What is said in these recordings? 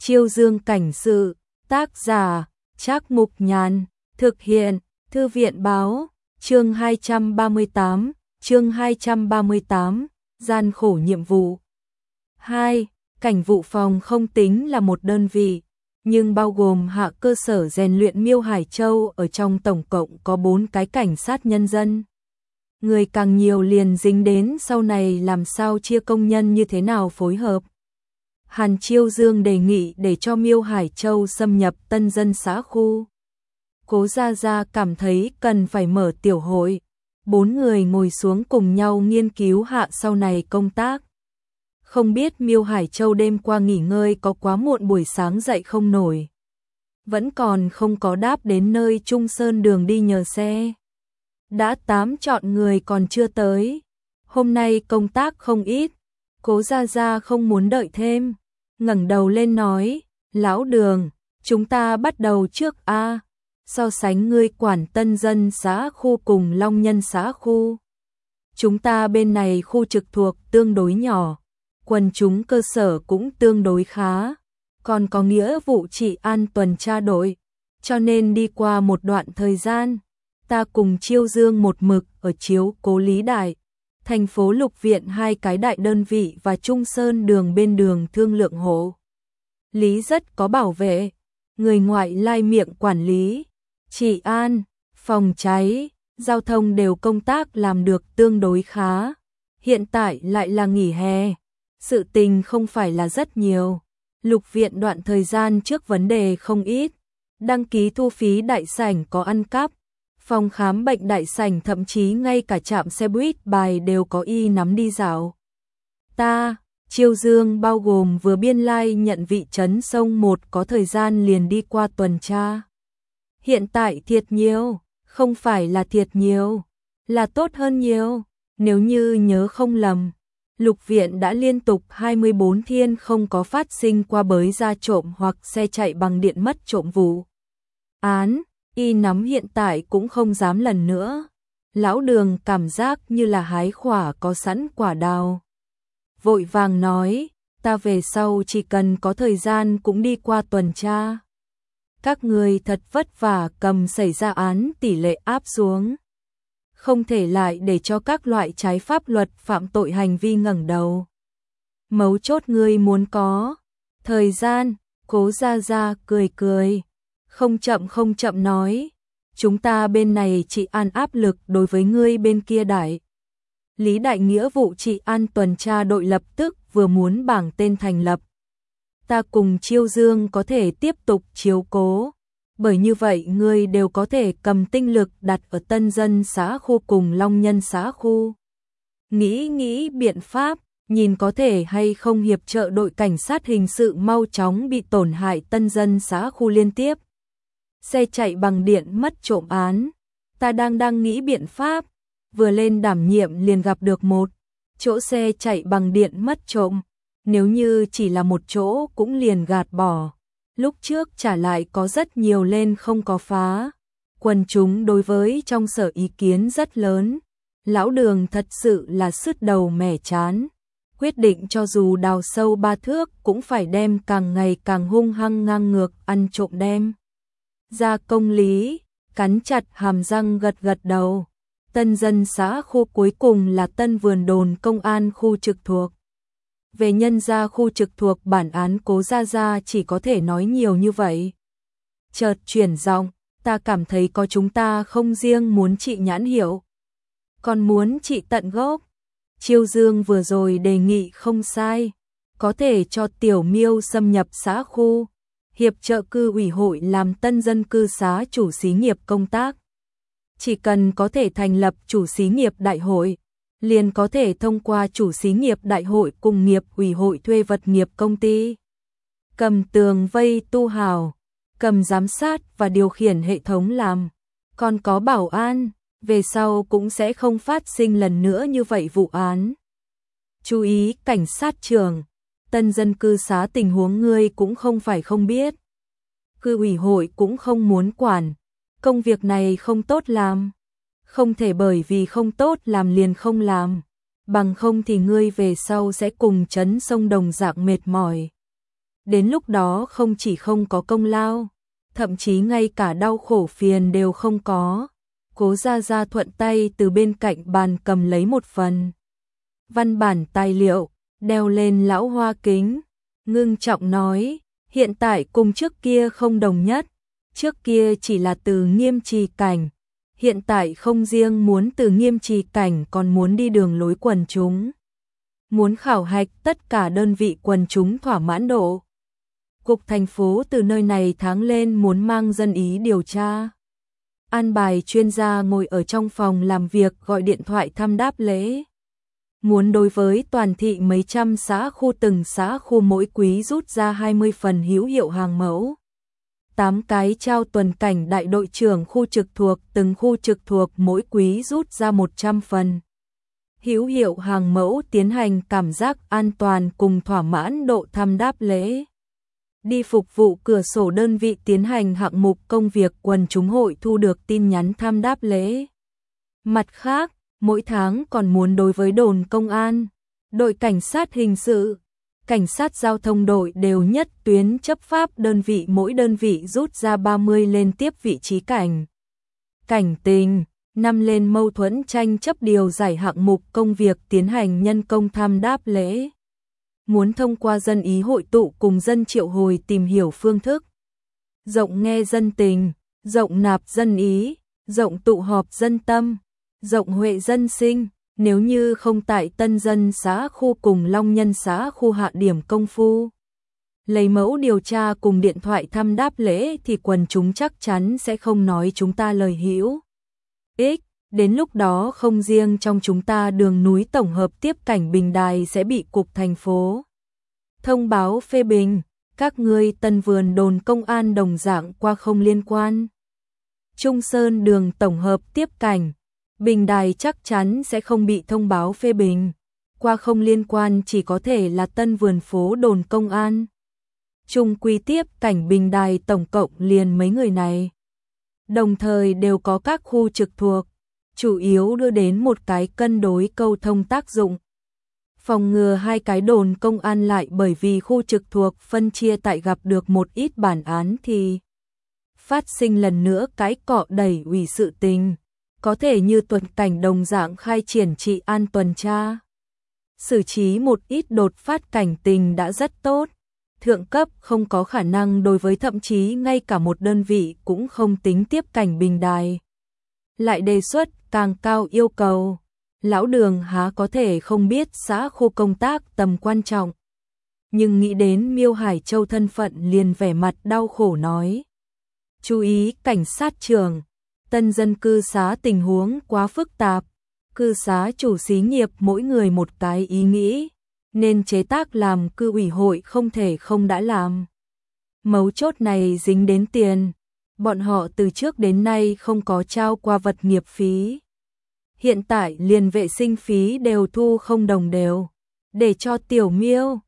Chiêu Dương cảnh sự, tác giả, Trác Mục Nhàn, thực hiện, Thư viện báo, chương 238, gian khổ nhiệm vụ. 2. Cảnh vụ phòng không tính là một đơn vị, nhưng bao gồm hạ cơ sở rèn luyện Miêu Hải Châu ở trong, tổng cộng có 4 cái cảnh sát nhân dân. Người càng nhiều liền dính đến sau này làm sao chia công nhân như thế nào phối hợp. Hàn Chiêu Dương đề nghị để cho Miêu Hải Châu xâm nhập tân dân xã khu. Cố Gia Gia cảm thấy cần phải mở tiểu hội. 4 người ngồi xuống cùng nhau nghiên cứu hạ sau này công tác. Không biết Miêu Hải Châu đêm qua nghỉ ngơi có quá muộn buổi sáng dậy không nổi. Vẫn còn không có đáp đến nơi Trung Sơn đường đi nhờ xe. Đã 8 chọn người còn chưa tới. Hôm nay công tác không ít. Cố Gia Gia không muốn đợi thêm. Ngẩng đầu lên nói, lão Đường, chúng ta bắt đầu trước a. So sánh ngươi quản tân dân xã khu cùng Long Nhân xã khu. Chúng ta bên này khu trực thuộc tương đối nhỏ, quần chúng cơ sở cũng tương đối khá, còn có nghĩa vụ trị an tuần tra đội, cho nên đi qua một đoạn thời gian, ta cùng Chiêu Dương một mực ở chiếu cố Lý Đại, thành phố Lục Viện 2 cái đại đơn vị và Trung Sơn đường bên đường Thương Lượng hộ. Lý rất có bảo vệ, người ngoại lai miệng quản lý, trị an, phòng cháy, giao thông đều công tác làm được tương đối khá. Hiện tại lại là nghỉ hè, sự tình không phải là rất nhiều. Lục Viện đoạn thời gian trước vấn đề không ít, đăng ký thu phí đại sảnh có ăn cắp, phòng khám bệnh đại sảnh thậm chí ngay cả trạm xe buýt bài đều có y nắm đi dạo. Ta, Chiêu Dương bao gồm vừa biên lai nhận vị trấn sông 1 có thời gian liền đi qua tuần tra. Hiện tại thiệt nhiều, không phải là thiệt nhiều, là tốt hơn nhiều. Nếu như nhớ không lầm, Lục Viện đã liên tục 24 thiên không có phát sinh qua bới ra trộm hoặc xe chạy bằng điện mất trộm vụ án, y nắm hiện tại cũng không dám lần nữa. Lão Đường cảm giác như là hái quả có sẵn quả đào. Vội vàng nói, ta về sau chỉ cần có thời gian cũng đi qua tuần tra. Các người thật vất vả cầm xảy ra án tỷ lệ áp xuống. Không thể lại để cho các loại trái pháp luật phạm tội hành vi ngẩng đầu. Mấu chốt ngươi muốn có thời gian. Cố Gia Gia cười cười, không chậm nói, chúng ta bên này trị an áp lực đối với ngươi bên kia đại. Lý đại nghĩa vụ trị an tuần tra đội lập tức vừa muốn bảng tên thành lập. Ta cùng Chiêu Dương có thể tiếp tục chiếu cố, bởi như vậy ngươi đều có thể cầm tinh lực đặt ở tân dân xã khu cùng Long Nhân xã khu. Nghĩ biện pháp, nhìn có thể hay không hiệp trợ đội cảnh sát hình sự mau chóng bị tổn hại tân dân xã khu liên tiếp. Xe chạy bằng điện mất trộm án, ta đang nghĩ biện pháp, vừa lên đảm nhiệm liền gặp được một chỗ xe chạy bằng điện mất trộm. Nếu như chỉ là một chỗ cũng liền gạt bỏ. Lúc trước trả lại có rất nhiều lên không có phá. Quần chúng đối với trong sở ý kiến rất lớn. Lão Đường thật sự là sứt đầu mẻ chán. Quyết định cho dù đào sâu 3 thước cũng phải đem càng ngày càng hung hăng ngang ngược ăn trộm đem. Ra công lý, cắn chặt hàm răng gật đầu. Tân dân xã khu cuối cùng là Tân Vườn Đồn công an khu trực thuộc. Về nhân gia khu trực thuộc bản án Cố Gia Gia chỉ có thể nói nhiều như vậy. Chợt chuyển giọng, ta cảm thấy có chúng ta không riêng muốn trị nhãn hiệu, còn muốn trị tận gốc. Chiêu Dương vừa rồi đề nghị không sai, có thể cho Tiểu Miêu xâm nhập xã khu, hiệp trợ cư ủy hội làm tân dân cư xá chủ xí nghiệp công tác. Chỉ cần có thể thành lập chủ xí nghiệp đại hội, liền có thể thông qua chủ xí nghiệp đại hội cùng nghiệp ủy hội thuê vật nghiệp công ty. Cầm tường vây tu hào, cầm giám sát và điều khiển hệ thống làm, còn có bảo an, về sau cũng sẽ không phát sinh lần nữa như vậy vụ án. Chú ý cảnh sát trưởng, tân dân cư xá tình huống ngươi cũng không phải không biết. Cư ủy hội cũng không muốn quản, công việc này không tốt làm. Không thể bởi vì không tốt làm liền không làm, bằng không thì ngươi về sau sẽ cùng chấn sông đồng dạng mệt mỏi. đến lúc đó không chỉ không có công lao, thậm chí ngay cả đau khổ phiền đều không có. Cố Gia Gia thuận tay từ bên cạnh bàn cầm lấy một phần văn bản tài liệu, đeo lên lão hoa kính, ngưng trọng nói, hiện tại cùng trước kia không đồng nhất, trước kia chỉ là từ Nghiêm Trì cảnh, hiện tại không riêng muốn từ Nghiêm Trì cảnh còn muốn đi đường lối quần chúng. Muốn khảo hạch tất cả đơn vị quần chúng thỏa mãn độ. Cục thành phố từ nơi này tháng lên muốn mang dân ý điều tra. An bài chuyên gia ngồi ở trong phòng làm việc gọi điện thoại thăm đáp lễ. Muốn đối với toàn thị mấy trăm xã khu từng xã khu mỗi quý rút ra 20 phần hữu hiệu hàng mẫu. 8 cái trao tuần cảnh đại đội trưởng khu trực thuộc từng khu trực thuộc mỗi quý rút ra 100 phần. Hữu hiệu hàng mẫu tiến hành cảm giác an toàn cùng thỏa mãn độ thăm đáp lễ. Đi phục vụ cửa sổ đơn vị tiến hành hạng mục công việc quần chúng hội thu được tin nhắn thăm đáp lễ. Mặt khác, mỗi tháng còn muốn đối với đồn công an, đội cảnh sát hình sự, cảnh sát giao thông đội đều nhất tuyến chấp pháp đơn vị mỗi đơn vị rút ra 30 lên tiếp vị trí cảnh tình, 5 lên mâu thuẫn tranh chấp điều giải hạng mục công việc tiến hành nhân công thăm đáp lễ. Muốn thông qua dân ý hội tụ cùng dân triệu hồi tìm hiểu phương thức. Rộng nghe dân tình, rộng nạp dân ý, rộng tụ họp dân tâm, rộng huệ dân sinh. Nếu như không tại Tân Dân xã khu cùng Long Nhân xã khu hạ điểm công phu, lấy mẫu điều tra cùng điện thoại thăm đáp lễ thì quần chúng chắc chắn sẽ không nói chúng ta lời hữu ích. Đến lúc đó không riêng trong chúng ta đường núi tổng hợp tiếp cảnh Bình Đài sẽ bị cục thành phố thông báo phê bình, các ngươi Tân Vườn đồn công an đồng dạng qua không liên quan. Trung Sơn đường tổng hợp tiếp cảnh Bình Đài chắc chắn sẽ không bị thông báo phê bình, qua không liên quan chỉ có thể là Tân Vườn phố đồn công an. Trung quy tiếp cảnh Bình Đài tổng cộng liền mấy người này. Đồng thời đều có các khu trực thuộc, chủ yếu đưa đến một cái cân đối câu thông tác dụng. Phòng ngừa hai cái đồn công an lại bởi vì khu trực thuộc phân chia tại gặp được một ít bản án thì phát sinh lần nữa cái cọ đẩy ủy sự tình. Có thể như tuần cảnh đồng dạng khai triển trị an tuần tra. Xử trí một ít đột phát cảnh tình đã rất tốt. Thượng cấp không có khả năng đối với thậm chí ngay cả một đơn vị cũng không tính tiếp cảnh Bình Đài. Lại đề xuất càng cao yêu cầu. Lão Đường há có thể không biết xã khu công tác tầm quan trọng. Nhưng nghĩ đến Miêu Hải Châu thân phận liền vẻ mặt đau khổ nói. Chú ý cảnh sát trưởng. Tân dân cư xá tình huống quá phức tạp, cư xá chủ xí nghiệp mỗi người một cái ý nghĩ, nên chế tác làm cư ủy hội không thể không đã làm. Mấu chốt này dính đến tiền, bọn họ từ trước đến nay không có trao qua vật nghiệp phí. Hiện tại liền vệ sinh phí đều thu không đồng đều, để cho Tiểu Miêu,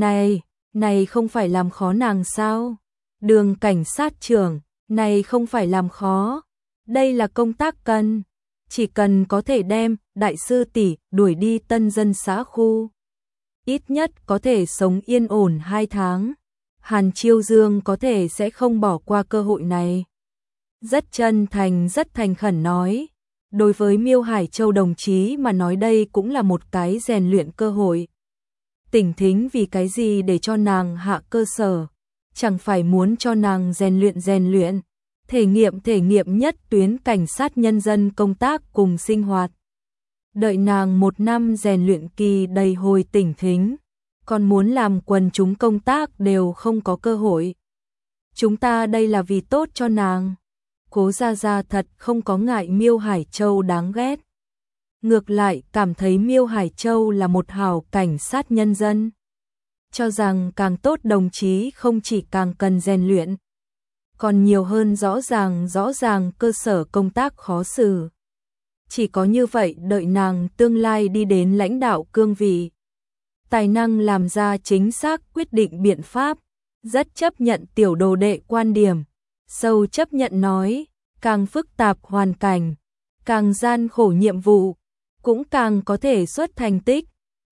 này không phải làm khó nàng sao? Đường cảnh sát trưởng, này không phải làm khó. Đây là công tác cần, chỉ cần có thể đem đại sư tỷ đuổi đi Tân Dân xã khu. Ít nhất có thể sống yên ổn 2 tháng. Hàn Chiêu Dương có thể sẽ không bỏ qua cơ hội này. Rất chân thành rất thành khẩn nói. Đối với Miêu Hải Châu đồng chí mà nói đây cũng là một cái rèn luyện cơ hội. Tỉnh Thính vì cái gì để cho nàng hạ cơ sở, chẳng phải muốn cho nàng rèn luyện. Thể nghiệm nhất tuyến cảnh sát nhân dân công tác cùng sinh hoạt. Đợi nàng 1 năm rèn luyện kỳ đầy hồi Tỉnh Thính, còn muốn làm quần chúng công tác đều không có cơ hội. Chúng ta đây là vì tốt cho nàng. Cố Gia Gia thật không có ngại Miêu Hải Châu đáng ghét. Ngược lại cảm thấy Miêu Hải Châu là một hảo cảnh sát nhân dân. Cho rằng càng tốt đồng chí không chỉ càng cần rèn luyện, còn nhiều hơn rõ ràng cơ sở công tác khó xử. Chỉ có như vậy đợi nàng tương lai đi đến lãnh đạo cương vị, tài năng làm ra chính xác quyết định biện pháp, rất chấp nhận tiểu đồ đệ quan điểm, sâu chấp nhận nói, càng phức tạp hoàn cảnh, càng gian khổ nhiệm vụ, cũng càng có thể xuất thành tích.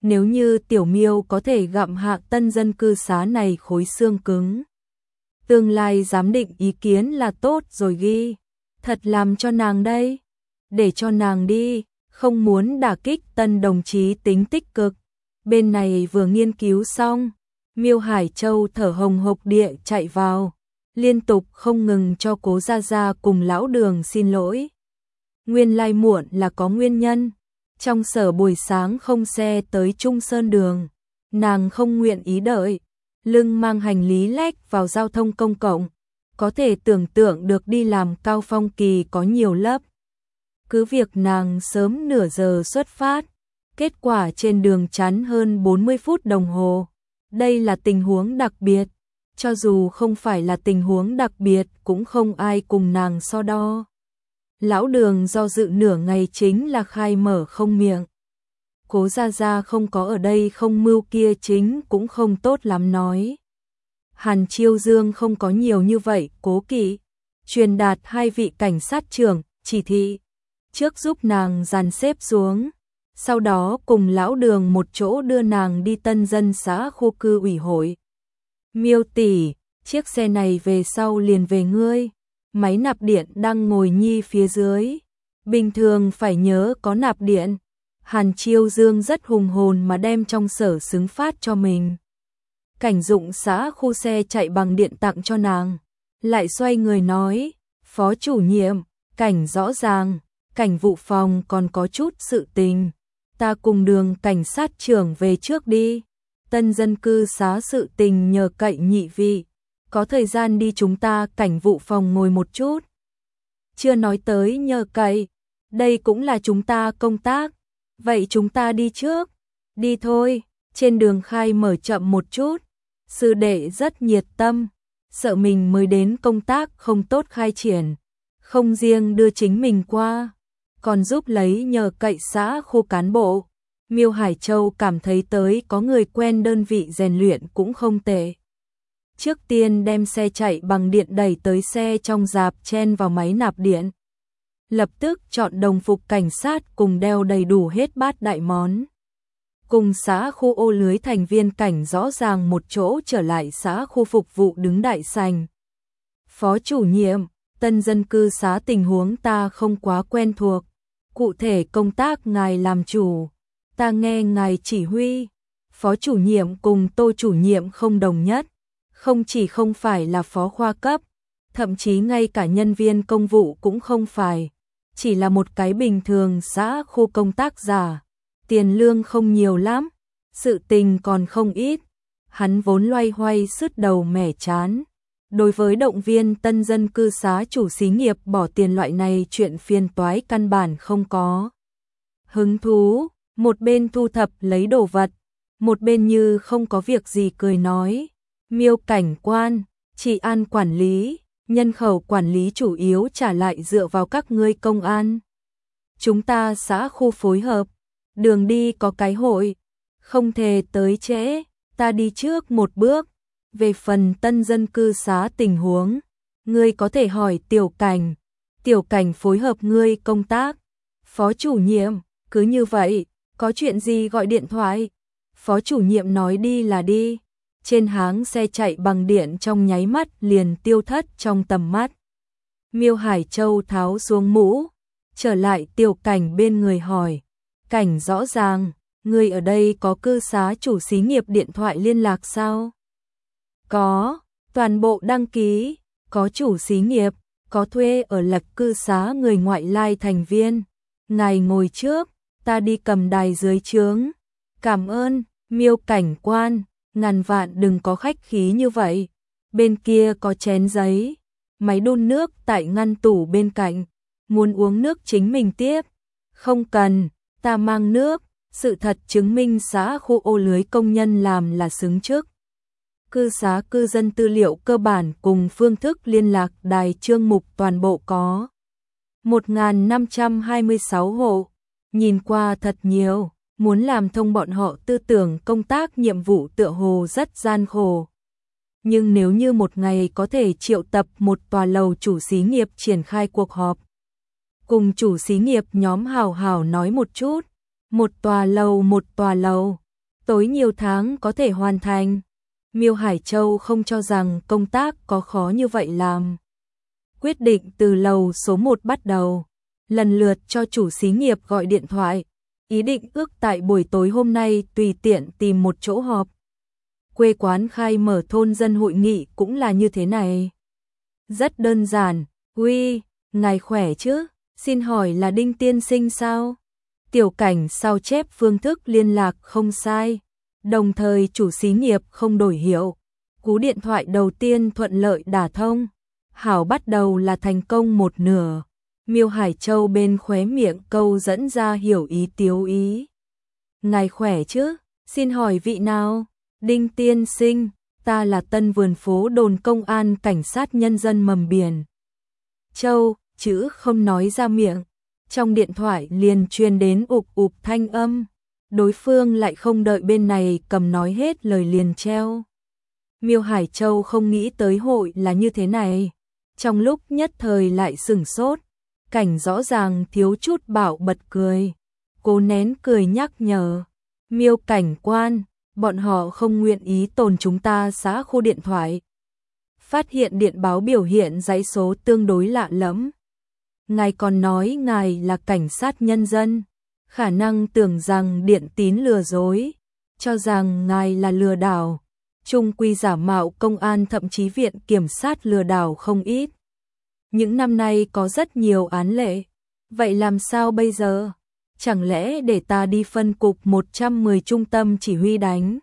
Nếu như Tiểu Miêu có thể gặm hạ tân dân cư xá này khối xương cứng, tương lai giám định ý kiến là tốt rồi ghi. Thật làm cho nàng đây. Để cho nàng đi, không muốn đả kích Tân đồng chí tính tích cực. Bên này vừa nghiên cứu xong, Miêu Hải Châu thở hồng hộc địa chạy vào, liên tục không ngừng cho Cố Gia Gia cùng lão Đường xin lỗi. Nguyên lai muộn là có nguyên nhân. Trong sở buổi sáng không xe tới Trung Sơn Đường, nàng không nguyện ý đợi, lưng mang hành lý lách vào giao thông công cộng, có thể tưởng tượng được đi làm Cao Phong Kỳ có nhiều lớp. Cứ việc nàng sớm nửa giờ xuất phát, kết quả trên đường chắn hơn 40 phút đồng hồ. Đây là tình huống đặc biệt, cho dù không phải là tình huống đặc biệt cũng không ai cùng nàng so đo. Lão Đường do dự nửa ngày chính là khai mở không miệng. Cố Gia Gia không có ở đây không mưu kia chính cũng không tốt lắm nói. Hàn Chiêu Dương không có nhiều như vậy, cố kỵ, truyền đạt hai vị cảnh sát trưởng, chỉ thị, trước giúp nàng dàn xếp xuống, sau đó cùng lão Đường một chỗ đưa nàng đi tân dân xã khu cư ủy hội. Miêu tỷ, chiếc xe này về sau liền về ngươi, máy nạp điện đang ngồi nhi phía dưới, bình thường phải nhớ có nạp điện. Hàn Chiêu Dương rất hùng hồn mà đem trong sở xứng phát cho mình. Cảnh dụng xã khu xe chạy bằng điện tặng cho nàng, lại xoay người nói, phó chủ nhiệm, cảnh rõ ràng, cảnh vụ phòng còn có chút sự tình, ta cùng Đường cảnh sát trưởng về trước đi, tân dân cư xá sự tình nhờ cậy nhị vị, có thời gian đi chúng ta cảnh vụ phòng ngồi một chút. Chưa nói tới nhờ cậy, đây cũng là chúng ta công tác, vậy chúng ta đi trước, đi thôi, trên đường khai mở chậm một chút. Sư đệ rất nhiệt tâm, sợ mình mới đến công tác không tốt khai triển, không riêng đưa chính mình qua, còn giúp lấy nhờ cậy xã khu cán bộ. Miêu Hải Châu cảm thấy tới có người quen đơn vị rèn luyện cũng không tệ. Trước tiên đem xe chạy bằng điện đẩy tới xe trong rạp chen vào máy nạp điện. Lập tức chọn đồng phục cảnh sát cùng đeo đầy đủ hết bát đại món. Cùng xã khu ô lưới thành viên cảnh rõ ràng một chỗ trở lại xã khu phục vụ đứng đại sành. Phó chủ nhiệm, tân dân cư xá tình huống ta không quá quen thuộc. Cụ thể công tác ngài làm chủ, ta nghe ngài chỉ huy. Phó chủ nhiệm cùng Tô chủ nhiệm không đồng nhất, không chỉ không phải là phó khoa cấp, thậm chí ngay cả nhân viên công vụ cũng không phải, chỉ là một cái bình thường xã khu công tác giả. Tiền lương không nhiều lắm, sự tình còn không ít, hắn vốn loay hoay sứt đầu mẻ chán. Đối với động viên tân dân cư xá chủ xí nghiệp bỏ tiền loại này chuyện phiền toái căn bản không có. Hứng thú, một bên thu thập lấy đồ vật, một bên như không có việc gì cười nói, Miêu cảnh quan, trị an quản lý, nhân khẩu quản lý chủ yếu trả lại dựa vào các ngươi công an. Chúng ta xã khu phối hợp. Đường đi có cái hội, không thể tới trễ, ta đi trước một bước. Về phần tân dân cư xá tình huống, ngươi có thể hỏi Tiểu Cảnh phối hợp ngươi công tác. Phó chủ nhiệm, cứ như vậy, có chuyện gì gọi điện thoại. Phó chủ nhiệm nói đi là đi, trên háng xe chạy bằng điện trong nháy mắt liền tiêu thất trong tầm mắt. Miêu Hải Châu tháo xuống mũ, trở lại Tiểu Cảnh bên người hỏi. Cảnh rõ ràng, người ở đây có cư xá chủ xí nghiệp điện thoại liên lạc sao? Có, toàn bộ đăng ký, có chủ xí nghiệp, có thuê ở lạch cư xá người ngoại lai thành viên. Ngài ngồi trước, ta đi cầm đài dưới trướng. Cảm ơn, Miêu cảnh quan, ngàn vạn đừng có khách khí như vậy. Bên kia có chén giấy, máy đun nước tại ngăn tủ bên cạnh. Muốn uống nước chính mình tiếp. Không cần. Ta mang nước, sự thật chứng minh xã khu ô lưới công nhân làm là xứng trước. Cư xá cư dân tư liệu cơ bản cùng phương thức liên lạc đài chương mục toàn bộ có 1.526 hộ, nhìn qua thật nhiều, muốn làm thông bọn họ tư tưởng công tác nhiệm vụ tựa hồ rất gian khổ. Nhưng nếu như một ngày có thể triệu tập một tòa lầu chủ xí nghiệp triển khai cuộc họp, cùng chủ xí nghiệp nhóm hào hào nói một chút, một tòa lầu, tối nhiều tháng có thể hoàn thành. Miêu Hải Châu không cho rằng công tác có khó như vậy làm. Quyết định từ lầu số 1 bắt đầu, lần lượt cho chủ xí nghiệp gọi điện thoại, ý định ước tại buổi tối hôm nay tùy tiện tìm một chỗ họp. Quê quán khai mở thôn dân hội nghị cũng là như thế này. Rất đơn giản, uy, ngài khỏe chứ, xin hỏi là Đinh tiên sinh sao? Tiểu Cảnh sao chép phương thức liên lạc không sai, đồng thời chủ xí nghiệp không đổi hiệu. Cú điện thoại đầu tiên thuận lợi đả thông, hảo bắt đầu là thành công một nửa. Miêu Hải Châu bên khóe miệng câu dẫn ra hiểu ý tiếu ý. Ngài khỏe chứ, xin hỏi vị nào? Đinh tiên sinh, ta là Tân Vườn Phố đồn công an cảnh sát nhân dân Mầm Biển. Châu, chữ không nói ra miệng, trong điện thoại liền truyền đến ụp ụp thanh âm. Đối phương lại không đợi bên này cầm nói hết lời liền treo. Miêu Hải Châu không nghĩ tới hội là như thế này, trong lúc nhất thời lại sửng sốt. Cảnh rõ ràng thiếu chút bạo bật cười, cố nén cười nhắc nhở. Miêu cảnh quan, bọn họ không nguyện ý tồn chúng ta xóa khu điện thoại. Phát hiện điện báo biểu hiện dãy số tương đối lạ lẫm. Ngài còn nói ngài là cảnh sát nhân dân, khả năng tưởng rằng điện tín lừa dối, cho rằng ngài là lừa đảo. Trung quy giả mạo công an, thậm chí viện kiểm sát lừa đảo không ít. Những năm nay có rất nhiều án lệ, vậy làm sao bây giờ? Chẳng lẽ để ta đi phân cục 110 trung tâm chỉ huy đánh?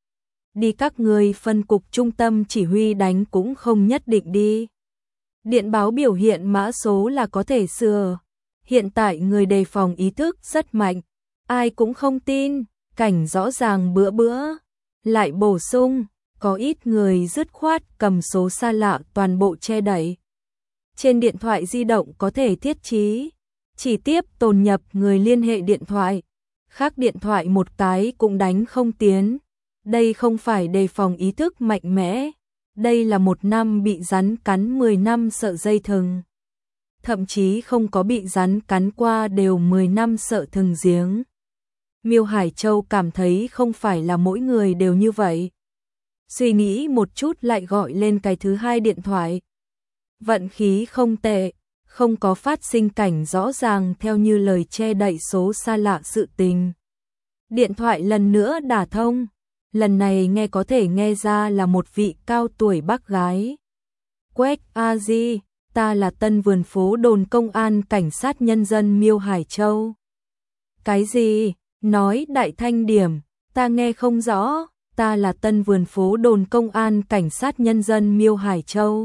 Đi các người phân cục trung tâm chỉ huy đánh cũng không nhất định đi. Điện báo biểu hiện mã số là có thể sửa. Hiện tại người đề phòng ý thức rất mạnh, ai cũng không tin. Cảnh rõ ràng bữa bữa lại bổ sung, có ít người dứt khoát cầm số xa lạ toàn bộ che đậy. Trên điện thoại di động có thể thiết trí, chỉ tiếp tồn nhập người liên hệ điện thoại, khác điện thoại một cái cũng đánh không tiến. Đây không phải đề phòng ý thức mạnh mẽ, đây là 1 năm bị rắn cắn 10 năm sợ dây thừng. Thậm chí không có bị rắn cắn qua đều 10 năm sợ thừng giếng. Miêu Hải Châu cảm thấy không phải là mỗi người đều như vậy. Suy nghĩ một chút lại gọi lên cái thứ hai điện thoại. Vận khí không tệ, không có phát sinh cảnh rõ ràng theo như lời che đậy số xa lạ sự tình. Điện thoại lần nữa đả thông, lần này nghe có thể nghe ra là một vị cao tuổi bác gái. Quách a di, ta là Tân Vườn Phố đồn công an cảnh sát nhân dân Miêu Hải Châu. Cái gì? Nói đại thanh điểm, ta nghe không rõ. Ta là Tân Vườn Phố đồn công an cảnh sát nhân dân Miêu Hải Châu.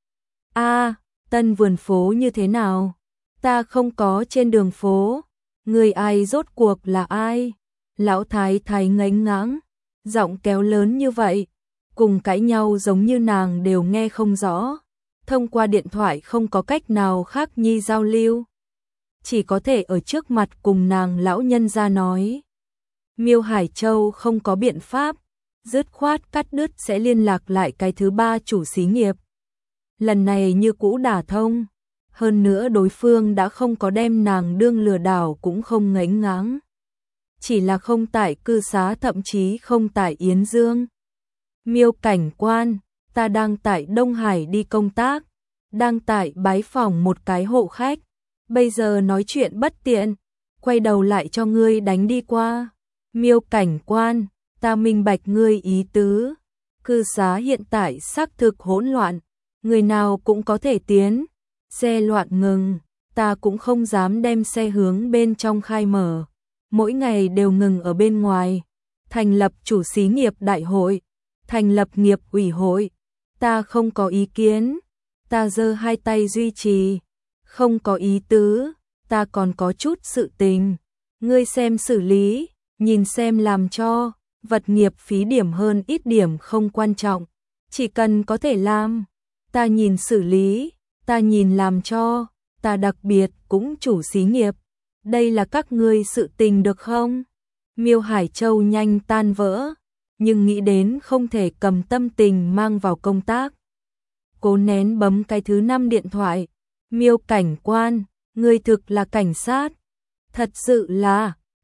Tân Vườn Phố như thế nào? Ta không có trên đường phố. Người ai rốt cuộc là ai? Lão thái thái ngánh ngãng, giọng kéo lớn như vậy, cùng cãi nhau giống như nàng đều nghe không rõ. Thông qua điện thoại không có cách nào khác nhi giao lưu, chỉ có thể ở trước mặt cùng nàng lão nhân ra nói. Miêu Hải Châu không có biện pháp, dứt khoát cắt đứt sẽ liên lạc lại cái thứ ba chủ xí nghiệp. Lần này như cũ đả thông, hơn nữa đối phương đã không có đem nàng đương lừa đảo cũng không ngánh ngáng. Chỉ là không tại cư xá, thậm chí không tại Yến Dương. Miêu cảnh quan, ta đang tại Đông Hải đi công tác, đang tại bái phỏng một cái hộ khách, bây giờ nói chuyện bất tiện, quay đầu lại cho ngươi đánh đi qua. Miêu cảnh quan, ta minh bạch ngươi ý tứ, cư xá hiện tại xác thực hỗn loạn, người nào cũng có thể tiến, xe loạn ngừng, ta cũng không dám đem xe hướng bên trong khai mở, mỗi ngày đều ngừng ở bên ngoài. Thành lập chủ xí nghiệp đại hội, thành lập nghiệp ủy hội, ta không có ý kiến, ta giơ hai tay duy trì, không có ý tứ, ta còn có chút sự tình, ngươi xem xử lý, nhìn xem làm cho. Vật nghiệp phí điểm hơn ít điểm không quan trọng, chỉ cần có thể làm, ta nhìn xử lý, ta nhìn làm cho, ta đặc biệt cũng chủ xí nghiệp, đây là các ngươi sự tình được không? Miêu Hải Châu nhanh tan vỡ, nhưng nghĩ đến không thể cầm tâm tình mang vào công tác. Cố nén bấm cái thứ 5 điện thoại. Miêu cảnh quan, ngươi thực là cảnh sát? Thật sự là,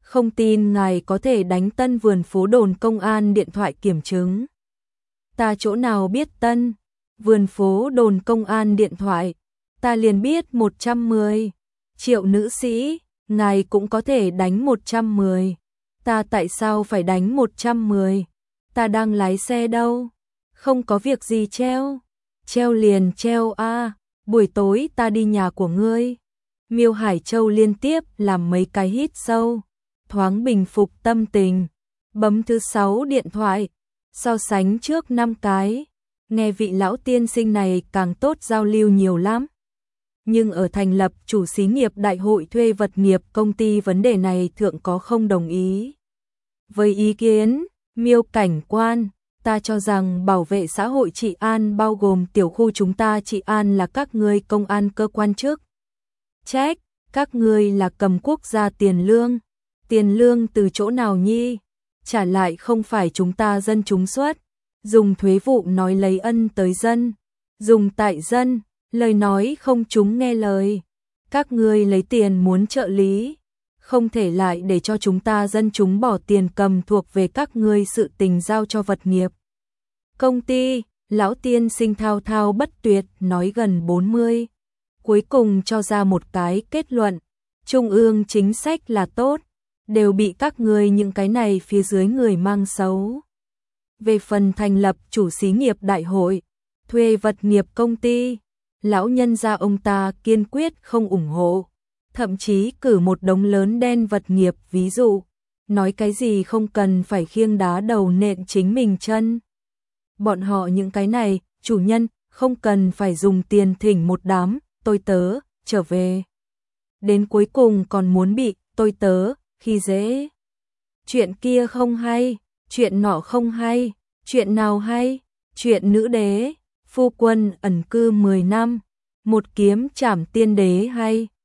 Không tin ngài có thể đánh Tân Vườn Phố đồn công an điện thoại kiểm chứng. Ta chỗ nào biết Tân Vườn Phố đồn công an điện thoại, ta liền biết 110 triệu nữ sĩ, ngài cũng có thể đánh 110. Ta tại sao phải đánh 110? Ta đang lái xe đâu, không có việc gì treo. Treo liền treo a, buổi tối ta đi nhà của ngươi. Miêu Hải Châu liên tiếp làm mấy cái hít sâu, thoáng bình phục tâm tình, bấm thứ 6 điện thoại, so sánh trước 5 cái, nghe vị lão tiên sinh này càng tốt giao lưu nhiều lắm. Nhưng ở thành lập chủ xí nghiệp đại hội thuê vật nghiệp công ty vấn đề này thượng có không đồng ý. Với ý kiến, Miêu cảnh quan, ta cho rằng bảo vệ xã hội trị an bao gồm tiểu khu chúng ta trị an là các ngươi công an cơ quan chức trách, các ngươi là cầm quốc gia tiền lương từ chỗ nào nhi, trả lại không phải chúng ta dân chúng xuất, dùng thuế vụ nói lấy ân tới dân, dùng tại dân, lời nói không chúng nghe lời, các ngươi lấy tiền muốn trợ lý, không thể lại để cho chúng ta dân chúng bỏ tiền cầm thuộc về các ngươi sự tình giao cho vật nghiệp. Công ty, lão tiên sinh thao thao bất tuyệt nói gần 40, cuối cùng cho ra một cái kết luận, trung ương chính sách là tốt, đều bị các ngươi những cái này phía dưới người mang xấu. Về phần thành lập chủ xí nghiệp đại hội, thuê vật nghiệp công ty, lão nhân gia ông ta kiên quyết không ủng hộ, thậm chí cử một đống lớn đen vật nghiệp ví dụ, nói cái gì không cần phải khiêng đá đầu nện chính mình chân. Bọn họ những cái này, chủ nhân, không cần phải dùng tiền thỉnh một đám, tôi tớ, trở về. Đến cuối cùng còn muốn bị, tôi tớ, khi dễ. Chuyện kia không hay, chuyện nọ không hay, chuyện nào hay, chuyện nữ đế, phu quân ẩn cư 10 năm, một kiếm trảm tiên đế hay.